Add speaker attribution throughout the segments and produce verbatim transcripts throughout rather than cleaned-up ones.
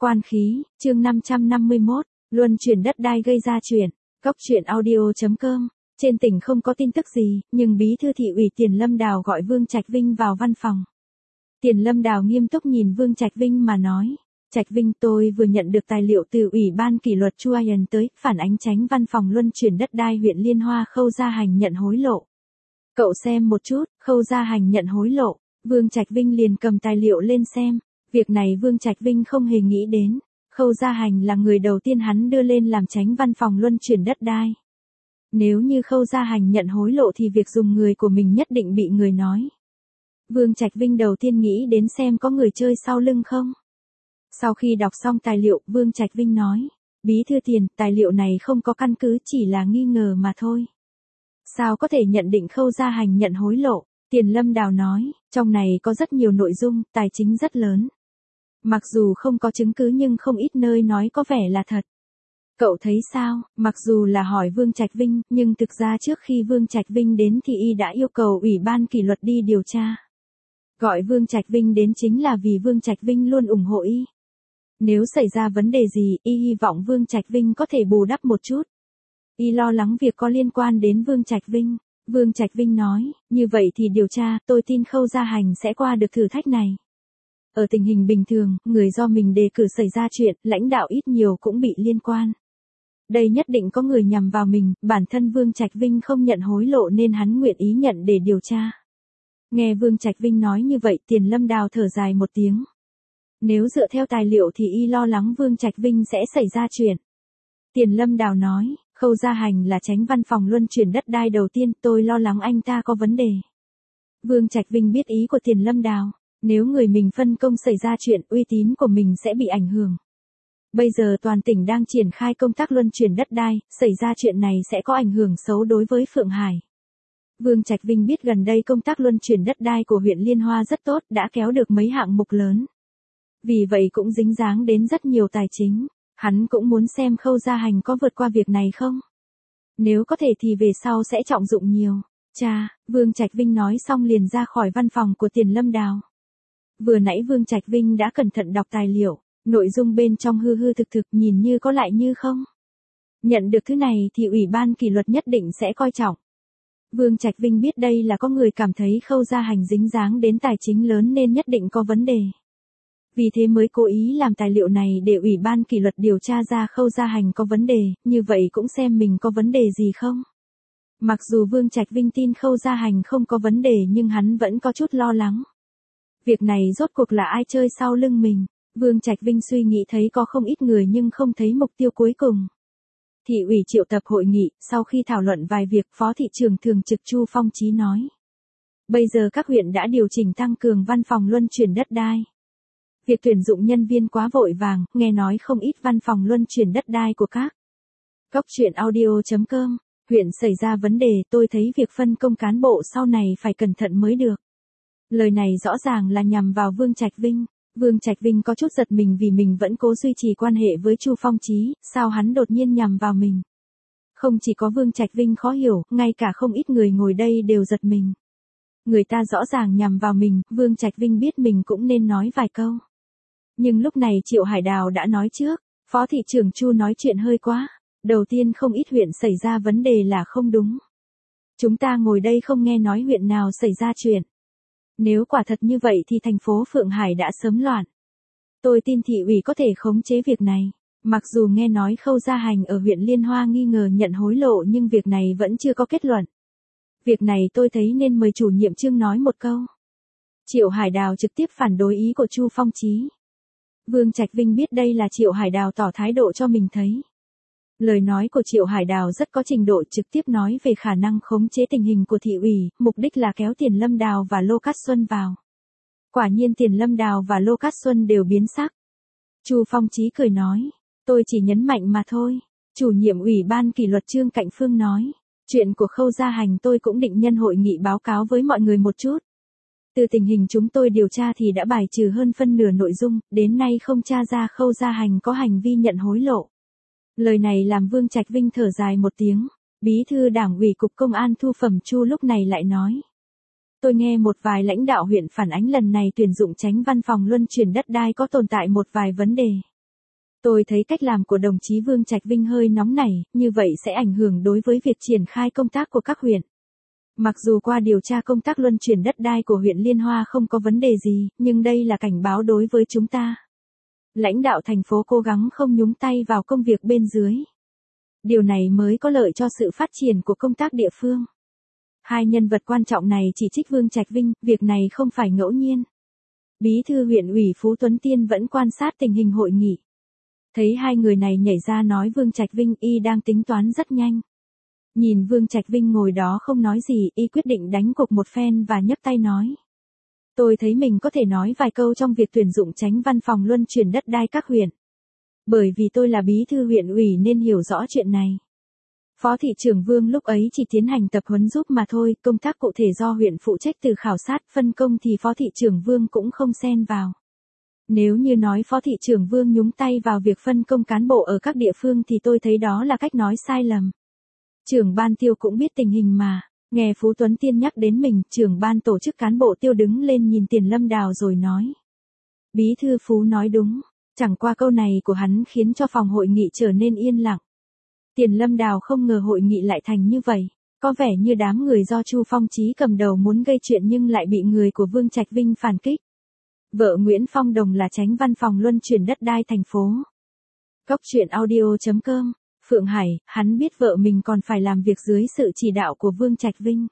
Speaker 1: Quan khí, chương năm trăm năm mươi mốt, luân chuyển đất đai gây ra chuyện. Cốc truyện audio chấm com. Trên tỉnh không có tin tức gì, nhưng bí thư thị ủy Tiền Lâm Đào gọi Vương Trạch Vinh vào văn phòng. Tiền Lâm Đào nghiêm túc nhìn Vương Trạch Vinh mà nói, Trạch Vinh, tôi vừa nhận được tài liệu từ Ủy ban kỷ luật Chu Ian tới, phản ánh Chánh văn phòng luân chuyển đất đai huyện Liên Hoa Khâu Gia Hành nhận hối lộ. Cậu xem một chút, Khâu Gia Hành nhận hối lộ. Vương Trạch Vinh liền cầm tài liệu lên xem. Việc này Vương Trạch Vinh không hề nghĩ đến. Khâu Gia Hành là người đầu tiên hắn đưa lên làm Chánh văn phòng luân chuyển đất đai. Nếu như Khâu Gia Hành nhận hối lộ thì việc dùng người của mình nhất định bị người nói. Vương Trạch Vinh đầu tiên nghĩ đến xem có người chơi sau lưng không. Sau khi đọc xong tài liệu, Vương Trạch Vinh nói, bí thư Tiền, tài liệu này không có căn cứ, chỉ là nghi ngờ mà thôi. Sao có thể nhận định Khâu Gia Hành nhận hối lộ? Tiền Lâm Đào nói, trong này có rất nhiều nội dung, tài chính rất lớn. Mặc dù không có chứng cứ nhưng không ít nơi nói có vẻ là thật. Cậu thấy sao? Mặc dù là hỏi Vương Trạch Vinh, nhưng thực ra trước khi Vương Trạch Vinh đến thì y đã yêu cầu Ủy ban kỷ luật đi điều tra. Gọi Vương Trạch Vinh đến chính là vì Vương Trạch Vinh luôn ủng hộ y. Nếu xảy ra vấn đề gì, y hy vọng Vương Trạch Vinh có thể bù đắp một chút. Y lo lắng việc có liên quan đến Vương Trạch Vinh. Vương Trạch Vinh nói, như vậy thì điều tra, tôi tin Khâu Gia Hành sẽ qua được thử thách này. Ở tình hình bình thường, người do mình đề cử xảy ra chuyện, lãnh đạo ít nhiều cũng bị liên quan. Đây nhất định có người nhằm vào mình, bản thân Vương Trạch Vinh không nhận hối lộ nên hắn nguyện ý nhận để điều tra. Nghe Vương Trạch Vinh nói như vậy, Tiền Lâm Đào thở dài một tiếng. Nếu dựa theo tài liệu thì y lo lắng Vương Trạch Vinh sẽ xảy ra chuyện. Tiền Lâm Đào nói, Khâu Gia Hành là Chánh văn phòng luân chuyển đất đai đầu tiên, tôi lo lắng anh ta có vấn đề. Vương Trạch Vinh biết ý của Tiền Lâm Đào, nếu người mình phân công xảy ra chuyện, uy tín của mình sẽ bị ảnh hưởng. Bây giờ toàn tỉnh đang triển khai công tác luân chuyển đất đai, xảy ra chuyện này sẽ có ảnh hưởng xấu đối với Phượng Hải. Vương Trạch Vinh biết gần đây công tác luân chuyển đất đai của huyện Liên Hoa rất tốt, đã kéo được mấy hạng mục lớn. Vì vậy cũng dính dáng đến rất nhiều tài chính. Hắn cũng muốn xem Khâu Gia Hành có vượt qua việc này không. Nếu có thể thì về sau sẽ trọng dụng nhiều. Cha, Vương Trạch Vinh nói xong liền ra khỏi văn phòng của Tiền Lâm Đào. Vừa nãy Vương Trạch Vinh đã cẩn thận đọc tài liệu, nội dung bên trong hư hư thực thực nhìn như có lại như không. Nhận được thứ này thì Ủy ban kỷ luật nhất định sẽ coi trọng. Vương Trạch Vinh biết đây là có người cảm thấy Khâu Gia Hành dính dáng đến tài chính lớn nên nhất định có vấn đề. Vì thế mới cố ý làm tài liệu này để Ủy ban kỷ luật điều tra ra Khâu Gia Hành có vấn đề, như vậy cũng xem mình có vấn đề gì không. Mặc dù Vương Trạch Vinh tin Khâu Gia Hành không có vấn đề nhưng hắn vẫn có chút lo lắng. Việc này rốt cuộc là ai chơi sau lưng mình? Vương Trạch Vinh suy nghĩ thấy có không ít người nhưng không thấy mục tiêu cuối cùng. Thị ủy triệu tập hội nghị, sau khi thảo luận vài việc, Phó thị trưởng thường trực Chu Phong Chí nói. Bây giờ các huyện đã điều chỉnh tăng cường văn phòng luân chuyển đất đai. Việc tuyển dụng nhân viên quá vội vàng, nghe nói không ít văn phòng luân chuyển đất đai của các. Cốc truyện audio chấm com, huyện xảy ra vấn đề, tôi thấy việc phân công cán bộ sau này phải cẩn thận mới được. Lời này rõ ràng là nhằm vào Vương Trạch Vinh. Vương Trạch Vinh có chút giật mình vì mình vẫn cố duy trì quan hệ với Chu Phong Chí, sao hắn đột nhiên nhằm vào mình. Không chỉ có Vương Trạch Vinh khó hiểu, ngay cả không ít người ngồi đây đều giật mình. Người ta rõ ràng nhằm vào mình, Vương Trạch Vinh biết mình cũng nên nói vài câu. Nhưng lúc này Triệu Hải Đào đã nói trước, Phó thị trưởng Chu nói chuyện hơi quá. Đầu tiên không ít huyện xảy ra vấn đề là không đúng. Chúng ta ngồi đây không nghe nói huyện nào xảy ra chuyện. Nếu quả thật như vậy thì thành phố Phượng Hải đã sớm loạn. Tôi tin thị ủy có thể khống chế việc này. Mặc dù nghe nói Khâu Gia Hành ở huyện Liên Hoa nghi ngờ nhận hối lộ nhưng việc này vẫn chưa có kết luận. Việc này tôi thấy nên mời chủ nhiệm Trương nói một câu. Triệu Hải Đào trực tiếp phản đối ý của Chu Phong Chí. Vương Trạch Vinh biết đây là Triệu Hải Đào tỏ thái độ cho mình thấy. Lời nói của Triệu Hải Đào rất có trình độ, trực tiếp nói về khả năng khống chế tình hình của thị ủy, mục đích là kéo Tiền Lâm Đào và Lô Cát Xuân vào. Quả nhiên Tiền Lâm Đào và Lô Cát Xuân đều biến sắc. Chu Phong Chí cười nói, tôi chỉ nhấn mạnh mà thôi. Chủ nhiệm Ủy ban kỷ luật Trương Cạnh Phương nói, chuyện của Khâu Gia Hành tôi cũng định nhân hội nghị báo cáo với mọi người một chút. Từ tình hình chúng tôi điều tra thì đã bài trừ hơn phân nửa nội dung, đến nay không tra ra Khâu Gia Hành có hành vi nhận hối lộ. Lời này làm Vương Trạch Vinh thở dài một tiếng. Bí thư Đảng ủy Cục Công an Thu Phẩm Chu lúc này lại nói. Tôi nghe một vài lãnh đạo huyện phản ánh lần này tuyển dụng Chánh văn phòng luân chuyển đất đai có tồn tại một vài vấn đề. Tôi thấy cách làm của đồng chí Vương Trạch Vinh hơi nóng nảy, như vậy sẽ ảnh hưởng đối với việc triển khai công tác của các huyện. Mặc dù qua điều tra công tác luân chuyển đất đai của huyện Liên Hoa không có vấn đề gì, nhưng đây là cảnh báo đối với chúng ta. Lãnh đạo thành phố cố gắng không nhúng tay vào công việc bên dưới. Điều này mới có lợi cho sự phát triển của công tác địa phương. Hai nhân vật quan trọng này chỉ trích Vương Trạch Vinh, việc này không phải ngẫu nhiên. Bí thư huyện ủy Phú Tuấn Tiên vẫn quan sát tình hình hội nghị. Thấy hai người này nhảy ra nói Vương Trạch Vinh, y đang tính toán rất nhanh. Nhìn Vương Trạch Vinh ngồi đó không nói gì, y quyết định đánh cuộc một phen và nhấc tay nói. Tôi thấy mình có thể nói vài câu trong việc tuyển dụng chánh văn phòng luân chuyển đất đai các huyện. Bởi vì tôi là bí thư huyện ủy nên hiểu rõ chuyện này. Phó thị trưởng Vương lúc ấy chỉ tiến hành tập huấn giúp mà thôi, công tác cụ thể do huyện phụ trách từ khảo sát, phân công thì phó thị trưởng Vương cũng không xen vào. Nếu như nói phó thị trưởng Vương nhúng tay vào việc phân công cán bộ ở các địa phương thì tôi thấy đó là cách nói sai lầm. Trưởng ban Tiêu cũng biết tình hình mà, nghe Phú Tuấn Tiên nhắc đến mình, trưởng ban tổ chức cán bộ Tiêu đứng lên nhìn Tiền Lâm Đào rồi nói. Bí thư Phú nói đúng, chẳng qua câu này của hắn khiến cho phòng hội nghị trở nên yên lặng. Tiền Lâm Đào không ngờ hội nghị lại thành như vậy, có vẻ như đám người do Chu Phong Chí cầm đầu muốn gây chuyện nhưng lại bị người của Vương Trạch Vinh phản kích. Vợ Nguyễn Phong Đồng là chánh văn phòng luân chuyển đất đai thành phố. Cốc truyện audio chấm com, Phượng Hải, hắn biết vợ mình còn phải làm việc dưới sự chỉ đạo của Vương Trạch Vinh.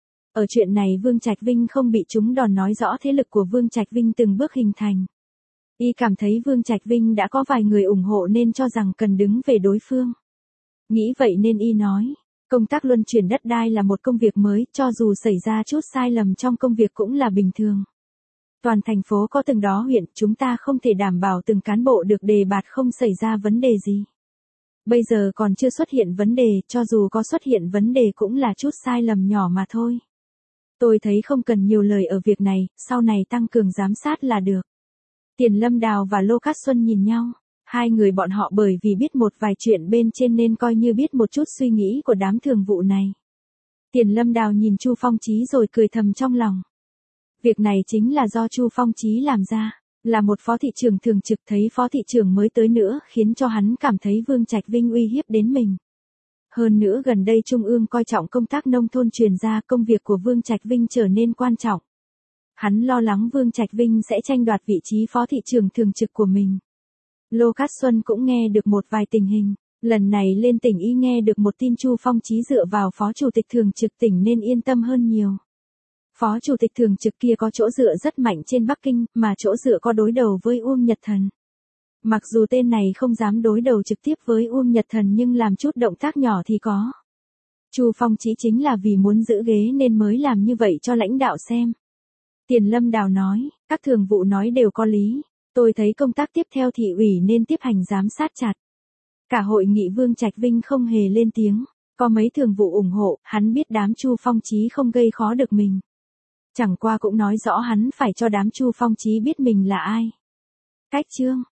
Speaker 1: Ở chuyện này Vương Trạch Vinh không bị trúng đòn nói rõ thế lực của Vương Trạch Vinh từng bước hình thành. Y cảm thấy Vương Trạch Vinh đã có vài người ủng hộ nên cho rằng cần đứng về đối phương. Nghĩ vậy nên y nói, công tác luân chuyển đất đai là một công việc mới, cho dù xảy ra chút sai lầm trong công việc cũng là bình thường. Toàn thành phố có từng đó huyện, chúng ta không thể đảm bảo từng cán bộ được đề bạt không xảy ra vấn đề gì. Bây giờ còn chưa xuất hiện vấn đề, cho dù có xuất hiện vấn đề cũng là chút sai lầm nhỏ mà thôi. Tôi thấy không cần nhiều lời ở việc này, sau này tăng cường giám sát là được. Tiền Lâm Đào và Lô Cát Xuân nhìn nhau. Hai người bọn họ bởi vì biết một vài chuyện bên trên nên coi như biết một chút suy nghĩ của đám thường vụ này. Tiền Lâm Đào nhìn Chu Phong Chí rồi cười thầm trong lòng. Việc này chính là do Chu Phong Chí làm ra, là một phó thị trưởng thường trực thấy phó thị trưởng mới tới nữa khiến cho hắn cảm thấy Vương Trạch Vinh uy hiếp đến mình. Hơn nữa gần đây Trung ương coi trọng công tác nông thôn truyền ra, công việc của Vương Trạch Vinh trở nên quan trọng. Hắn lo lắng Vương Trạch Vinh sẽ tranh đoạt vị trí phó thị trưởng thường trực của mình. Lô Cát Xuân cũng nghe được một vài tình hình, lần này lên tỉnh y nghe được một tin Chu Phong Chí dựa vào phó chủ tịch thường trực tỉnh nên yên tâm hơn nhiều. Phó chủ tịch thường trực kia có chỗ dựa rất mạnh trên Bắc Kinh, mà chỗ dựa có đối đầu với Uông Nhật Thần. Mặc dù tên này không dám đối đầu trực tiếp với Uông Nhật Thần nhưng làm chút động tác nhỏ thì có. Chu Phong Chí chính là vì muốn giữ ghế nên mới làm như vậy cho lãnh đạo xem. Tiền Lâm Đào nói, các thường vụ nói đều có lý. Tôi thấy công tác tiếp theo thị ủy nên tiếp hành giám sát chặt. Cả hội nghị Vương Trạch Vinh không hề lên tiếng, có mấy thường vụ ủng hộ, hắn biết đám Chu Phong Chí không gây khó được mình. Chẳng qua cũng nói rõ hắn phải cho đám Chu Phong Chí biết mình là ai. Cách chương